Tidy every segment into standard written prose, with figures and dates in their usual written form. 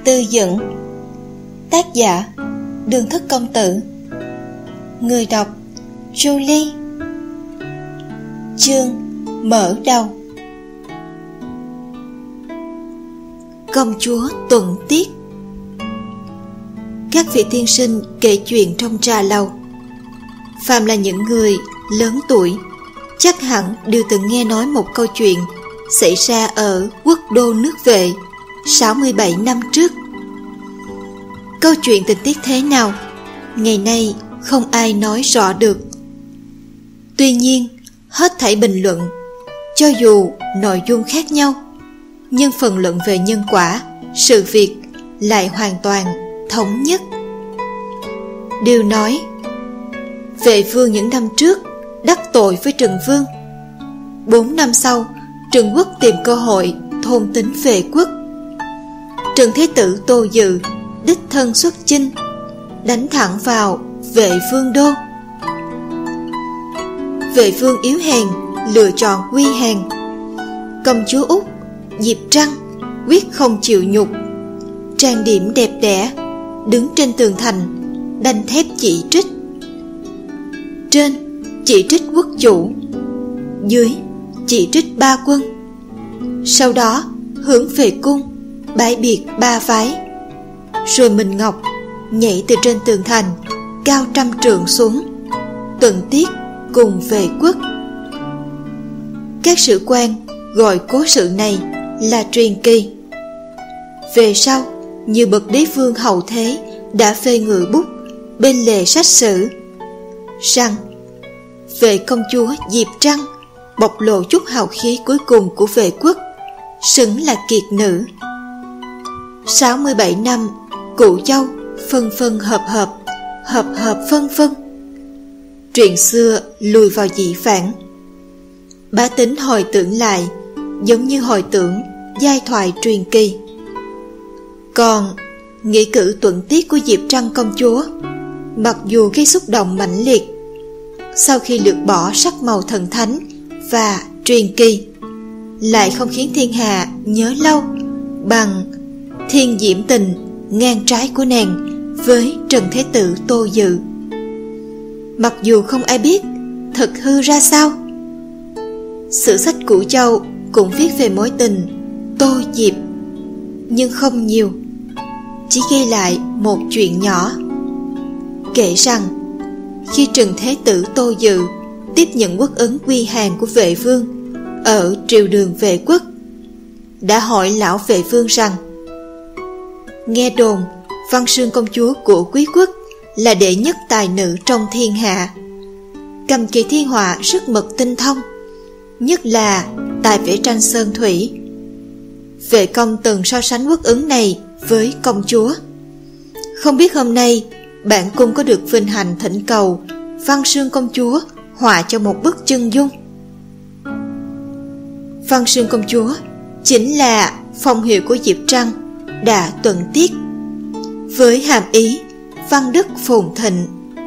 Tư Dững. Tác giả Đường Thất Công Tử. Người đọc Julie. Chương mở đầu. Công chúa Tuần Tiết. Các vị tiên sinh kể chuyện trong trà lâu. Phàm là những người lớn tuổi, chắc hẳn đều từng nghe nói một câu chuyện xảy ra ở quốc đô nước Vệ 67 năm trước. Câu chuyện tình tiết thế nào, ngày nay không ai nói rõ được. Tuy nhiên, hết thảy bình luận, cho dù nội dung khác nhau, nhưng phần luận về nhân quả, sự việc lại hoàn toàn thống nhất. Đều nói Vệ vương những năm trước đắc tội với Trừng Vương. 4 năm sau, Trừng Quốc tìm cơ hội thôn tính Vệ quốc. Trừng Thế Tử Tô Dự đích thân xuất chinh, đánh thẳng vào Vệ vương đô. Vệ vương yếu hèn lựa chọn quy hèn. Công chúa Úc Diệp Trăng quyết không chịu nhục, trang điểm đẹp đẽ, đứng trên tường thành đanh thép chỉ trích. Trên chỉ trích quốc chủ, dưới chỉ trích ba quân. Sau đó hướng về cung bái biệt ba phái, rồi mình Ngọc nhảy từ trên tường thành cao 100 trượng xuống, tuần tiết cùng Vệ quốc. Các sử quan gọi cố sự này là truyền kỳ. Về sau, nhiều bậc đế vương hậu thế đã phê ngự bút bên lề sách sử rằng Vệ công chúa Diệp Trăng bộc lộ chút hào khí cuối cùng của Vệ quốc, xứng là kiệt nữ. 67 năm Cụ Châu phân phân hợp hợp, hợp hợp phân phân. Chuyện xưa lùi vào dị phản. Bá tính hồi tưởng lại, giống như hồi tưởng giai thoại truyền kỳ. Còn nghĩ cử tuần tiết của Diệp Trăng công chúa, mặc dù gây xúc động mãnh liệt, sau khi lược bỏ sắc màu thần thánh và truyền kỳ, lại không khiến thiên hạ nhớ lâu bằng thiên diễm tình ngang trái của nàng với Trần Thế Tử Tô Dự. Mặc dù không ai biết thật hư ra sao, sử sách Cửu Châu cũng viết về mối tình Tô Diệp, nhưng không nhiều, chỉ ghi lại một chuyện nhỏ. Kể rằng khi Trần Thế Tử Tô Dự tiếp nhận quốc ấn quy hàng của Vệ vương ở triều đường Vệ quốc, đã hỏi lão Vệ vương rằng: nghe đồn Văn Xương công chúa của Quý quốc là đệ nhất tài nữ trong thiên hạ, cầm kỳ thiên họa rất mật tinh thông, nhất là tài vẽ tranh sơn thủy. Vệ công từng so sánh quốc ứng này với công chúa. Không biết hôm nay bản cung có được vinh hạnh thỉnh cầu Văn Xương công chúa họa cho một bức chân dung. Văn Xương công chúa chính là phong hiệu của Diệp Trăng đã tuần tiết, với hàm ý văn đức phồn thịnh.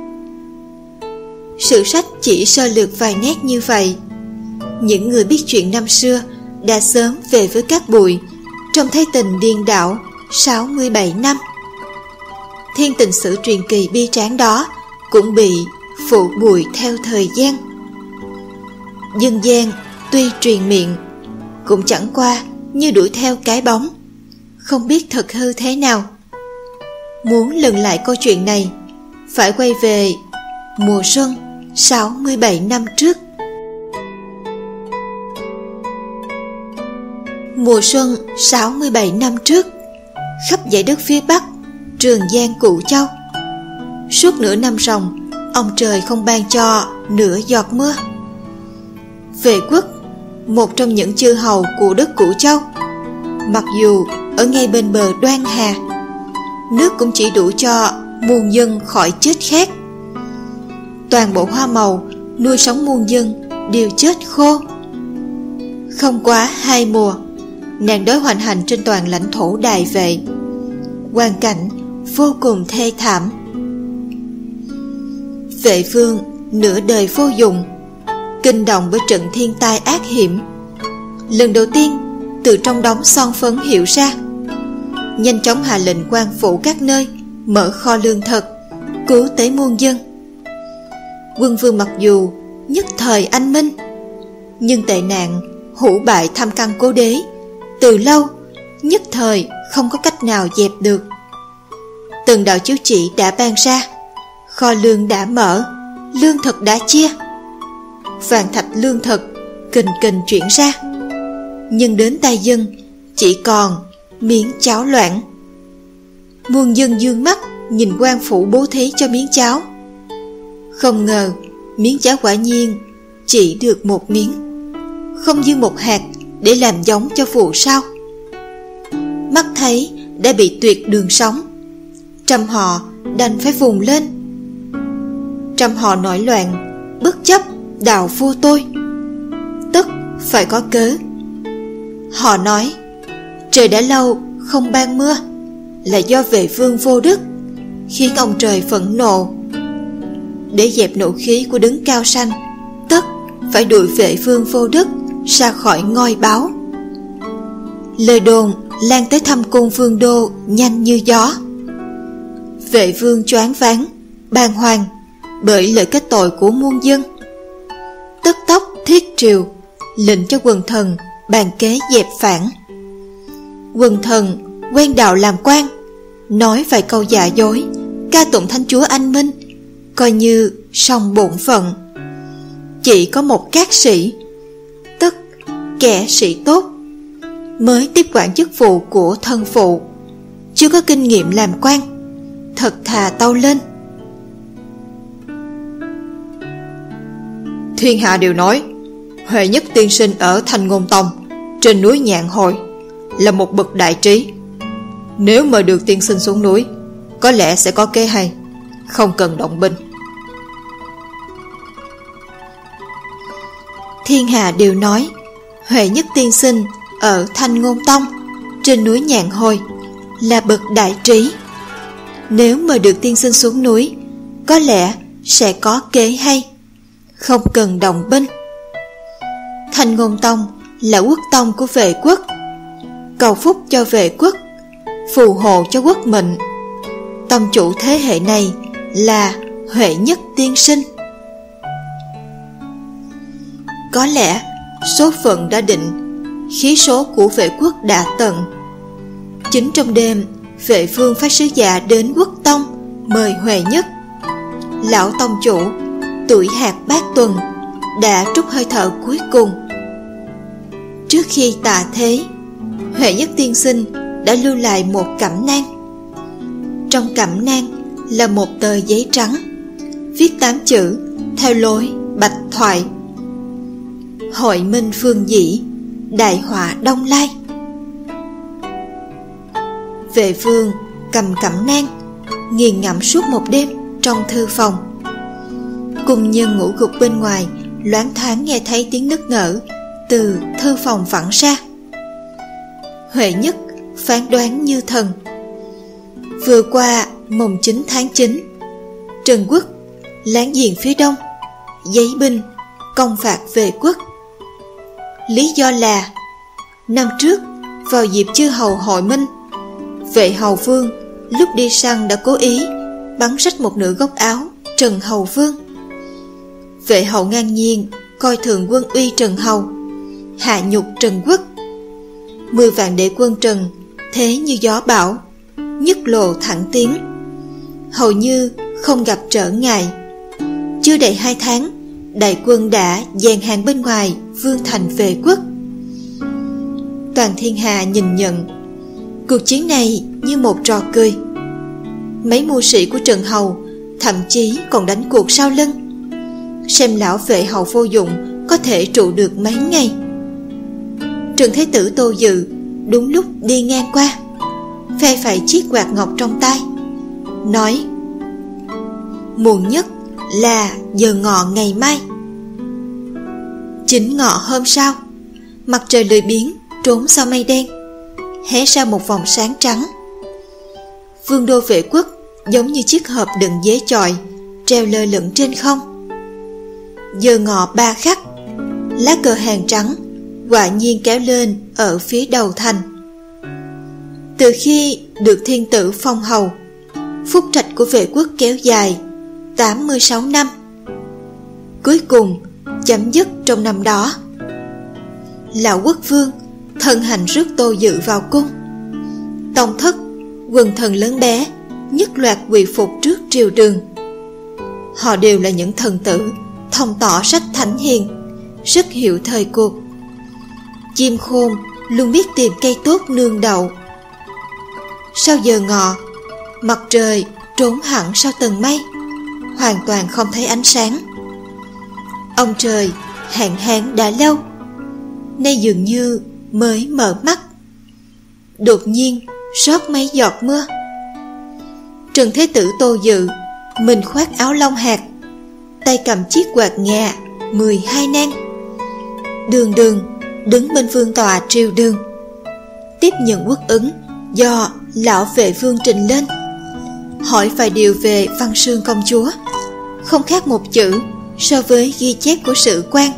Sử sách chỉ sơ lược vài nét như vậy. Những người biết chuyện năm xưa đã sớm về với các bụi, trông thấy tình điên đảo 67 năm. Thiên tình sử truyền kỳ bi tráng đó cũng bị phụ bụi theo thời gian. Dân gian tuy truyền miệng, cũng chẳng qua như đuổi theo cái bóng, không biết thật hư thế nào. Muốn lần lại câu chuyện này, phải quay về mùa xuân 67 năm trước. Mùa xuân 67 năm trước, khắp dãy đất phía Bắc, Trường Giang Cửu Châu, suốt nửa năm ròng, ông trời không ban cho nửa giọt mưa. Vệ quốc, một trong những chư hầu của đất Cửu Châu, mặc dù ở ngay bên bờ Đoan Hà, nước cũng chỉ đủ cho muôn dân khỏi chết khát. Toàn bộ hoa màu nuôi sống muôn dân đều chết khô. Không quá 2 mùa, nạn đói hoành hành trên toàn lãnh thổ Đài Vệ, hoàn cảnh vô cùng thê thảm. Vệ vương nửa đời vô dụng, kinh động bởi trận thiên tai ác hiểm, lần đầu tiên từ trong đống son phấn hiểu ra nhanh chóng hạ lệnh quan phủ các nơi mở kho lương thực, cứu tế muôn dân. Quân Vương mặc dù nhất thời anh minh, nhưng tệ nạn hủ bại tham căn cố đế từ lâu nhất thời không có cách nào dẹp được. Từng đạo chiếu chỉ đã ban ra, kho lương đã mở, lương thực đã chia, vạn thạch lương thực kình kình chuyển ra, nhưng đến tay dân chỉ còn miếng cháo loãng. Muôn dân dương mắt nhìn quan phủ bố thí cho miếng cháo. Không ngờ miếng cháo quả nhiên chỉ được một miếng, không dư một hạt để làm giống cho vụ sau. Mắt thấy đã bị tuyệt đường sống, trăm họ đành phải vùng lên. Trăm họ nổi loạn, bất chấp đạo vua tôi, tất phải có cớ. Họ nói trời đã lâu không ban mưa là do Vệ Vương vô đức, khiến ông trời phẫn nộ. Để dẹp nộ khí của đấng cao sanh, tất phải đuổi Vệ Vương vô đức ra khỏi ngôi báo. Lời đồn lan tới thâm cung vương đô nhanh như gió. Vệ Vương choáng váng, bàng hoàng bởi lời kết tội của muôn dân. Tức tốc thiết triều, lệnh cho quần thần bàn kế dẹp phản. Quần thần quen đạo làm quan, nói vài câu giả dối, ca tụng Thánh Chúa anh minh, coi như xong bổn phận. Chỉ có một cát sĩ, tức kẻ sĩ tốt, mới tiếp quản chức vụ của thân phụ, chưa có kinh nghiệm làm quan, thật thà tâu lên. Thiên hạ đều nói Huệ Nhất tiên sinh ở Thanh Ngôn Tông trên núi Nhạn Hồi là một bậc đại trí. Nếu mời được tiên sinh xuống núi, có lẽ sẽ có kế hay, không cần động binh. Thiên hạ đều nói Huệ Nhất tiên sinh ở Thanh Ngôn Tông trên núi Nhạn Hồi là bậc đại trí. Nếu mời được tiên sinh xuống núi, có lẽ sẽ có kế hay, không cần động binh. Thanh Ngôn Tông là quốc tông của Vệ quốc, cầu phúc cho Vệ quốc, phù hộ cho quốc mệnh. Tông chủ thế hệ này là Huệ Nhất tiên sinh. Có lẽ số phận đã định, khí số của Vệ quốc đã tận. Chính trong đêm, Vệ Vương phái sứ giả đến quốc tông mời Huệ Nhất. Lão tông chủ tuổi hạt bát tuần đã trút hơi thở cuối cùng. Trước khi tạ thế, Huệ Nhất tiên sinh đã lưu lại một cẩm nang. Trong cẩm nang là một tờ giấy trắng, viết 8 chữ theo lối bạch thoại: Hội minh phương dĩ, đại họa đông lai. Vệ Vương cầm cẩm nang, nghiền ngẫm suốt một đêm trong thư phòng. Cung nhân ngủ gục bên ngoài loáng thoáng nghe thấy tiếng nức nở từ thư phòng vẳng ra. Huệ Nhất phán đoán như thần. Vừa qua mồng 9 tháng 9, Trần quốc láng giềng phía đông giấy binh công phạt Vệ quốc. Lý do là năm trước vào dịp chư hầu hội minh, Vệ hầu vương lúc đi săn đã cố ý bắn rách một nửa góc áo Trần hầu vương. Vệ hầu ngang nhiên coi thường quân uy Trần hầu, hạ nhục Trần quốc. 10 vạn đệ quân Trần thế như gió bão, nhất lộ thẳng tiến, hầu như không gặp trở ngại. Chưa đầy 2 tháng, đại quân đã dàn hàng bên ngoài vương thành Vệ quốc. Toàn thiên hạ nhìn nhận cuộc chiến này như một trò cười. Mấy mưu sĩ của Trần hầu thậm chí còn đánh cuộc sau lưng, xem lão Vệ hầu vô dụng có thể trụ được mấy ngày. Trần Thế Tử Tô Dự đúng lúc đi ngang qua, phe phẩy chiếc quạt ngọc trong tay, nói: Muộn nhất là giờ ngọ ngày mai. Chính ngọ hôm sau, mặt trời lười biếng trốn sau mây đen, hé ra một vòng sáng trắng. Vương đô Vệ quốc giống như chiếc hộp đựng dế chọi treo lơ lửng trên không. Giờ ngọ 3 khắc, lá cờ hàng trắng quả nhiên kéo lên ở phía đầu thành. Từ khi được thiên tử phong hầu. Phúc trạch của vệ quốc kéo dài 86 năm, cuối cùng chấm dứt trong năm đó. Lão quốc vương thân hành rước Tô Dự vào cung. Tông thất, quần thần lớn bé nhất loạt quỳ phục trước triều đường. Họ đều là những thần tử thông tỏ sách thánh hiền, rất hiểu thời cuộc. Chim khôn luôn biết tìm cây tốt nương đậu. Sau giờ ngọ, mặt trời trốn hẳn sau tầng mây, hoàn toàn không thấy ánh sáng. Ông trời hạn hán đã lâu, nay dường như mới mở mắt. Đột nhiên rót mấy giọt mưa. Trần Thế Tử Tô Dự, mình khoác áo lông hạt, tay cầm chiếc quạt ngà 12 nang, đường đường đứng bên vương tọa triều đường, tiếp nhận quốc ứng do lão vệ vương trình lên, hỏi vài điều về Văn Xương công chúa, không khác một chữ so với ghi chép của sử quan.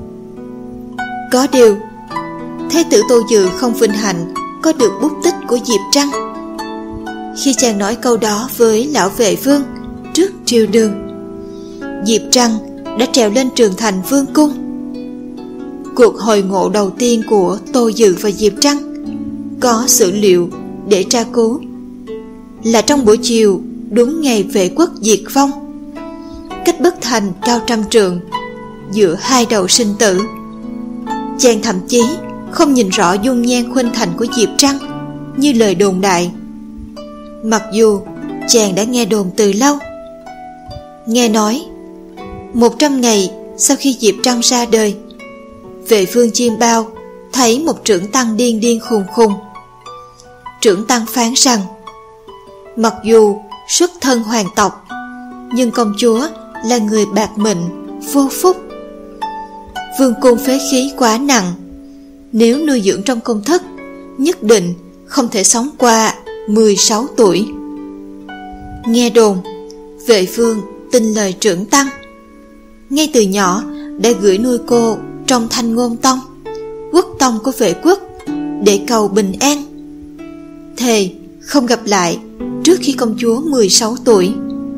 Có điều, Thế tử Tô Dự không vinh hạnh có được bút tích của Diệp Trăng. Khi chàng nói câu đó với lão vệ vương trước triều đường, Diệp Trăng đã trèo lên trường thành vương cung. Cuộc hội ngộ đầu tiên của Tô Dự và Diệp Trăng có sử liệu để tra cứu là trong buổi chiều đúng ngày vệ quốc diệt vong, cách bức thành cao trăm trượng giữa hai đầu sinh tử. Chàng thậm chí không nhìn rõ dung nhan khuynh thành của Diệp Trăng như lời đồn đại, mặc dù chàng đã nghe đồn từ lâu. Nghe nói 100 ngày sau khi Diệp Trăng ra đời, vệ vương Chiêm Bao thấy một trưởng tăng điên điên khùng khùng. Trưởng tăng phán rằng, mặc dù xuất thân hoàng tộc, nhưng công chúa là người bạc mệnh, vô phúc. Vương cung phế khí quá nặng, nếu nuôi dưỡng trong cung thất, nhất định không thể sống qua 16 tuổi. Nghe đồn, vệ vương tin lời trưởng tăng, ngay từ nhỏ đã gửi nuôi cô trong Thanh Ngôn Tông, quốc tông của vệ quốc, để cầu bình an, thề không gặp lại trước khi công chúa 16 tuổi.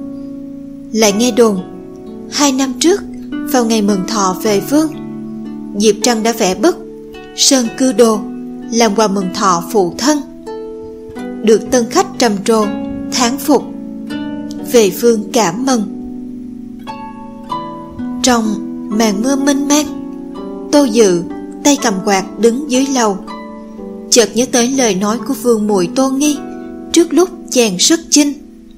Lại nghe đồn 2 năm trước, vào ngày mừng thọ vệ vương, Diệp Trăng đã vẽ bức Sơn Cư Đồ làm quà mừng thọ phụ thân, được tân khách trầm trồ thán phục. Vệ vương cảm mừng. Trong màn mưa mênh mang, Tô Dự tay cầm quạt đứng dưới lầu, chợt nhớ tới lời nói của vương muội Tô Nghi trước lúc chàng xuất chinh.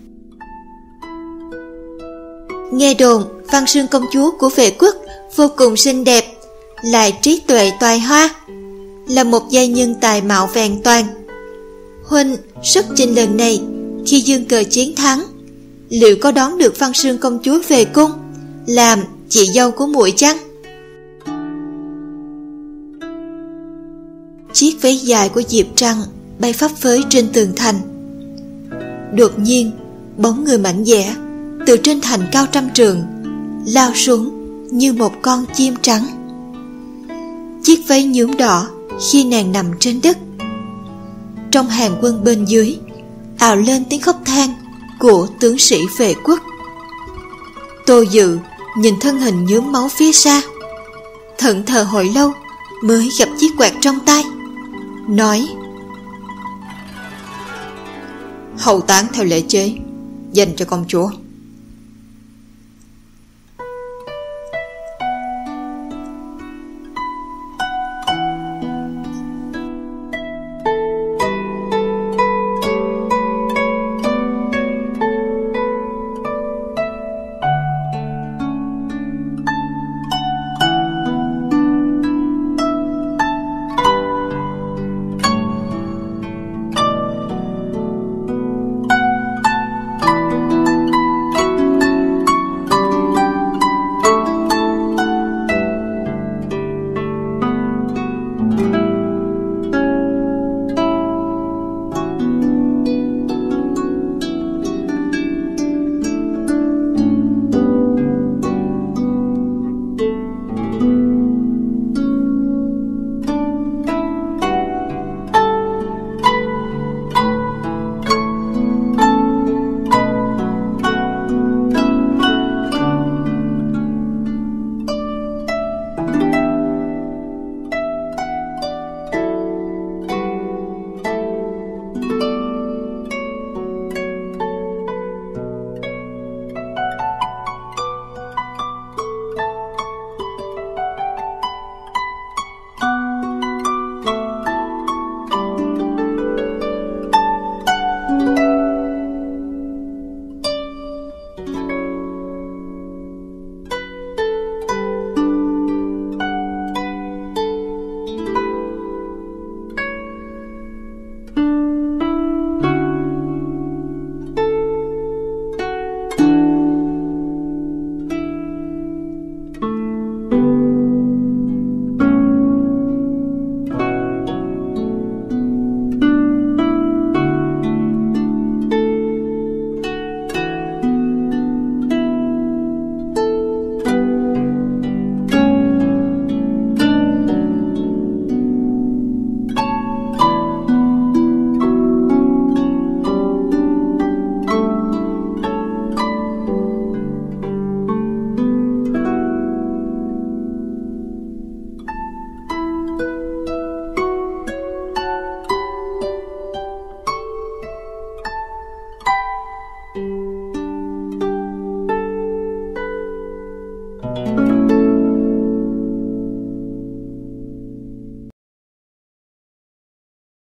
Nghe đồn Văn Xương công chúa của vệ quốc vô cùng xinh đẹp, lại trí tuệ toài hoa, là một giai nhân tài mạo vẹn toàn. Huynh xuất chinh lần này, khi dương cờ chiến thắng, liệu có đón được Văn Xương công chúa về cung làm chị dâu của muội chăng? Chiếc váy dài của Diệp Trăng bay phấp phới trên tường thành. Đột nhiên, bóng người mạnh dẻ từ trên thành cao trăm trượng lao xuống như một con chim trắng. Chiếc váy nhuốm đỏ khi nàng nằm trên đất. Trong hàng quân bên dưới ào lên tiếng khóc than của tướng sĩ vệ quốc. Tô Dự nhìn thân hình nhuốm máu phía xa, thẫn thờ hồi lâu mới gặp chiếc quạt trong tay, nói: hậu táng theo lễ chế, dành cho công chúa. Thank you.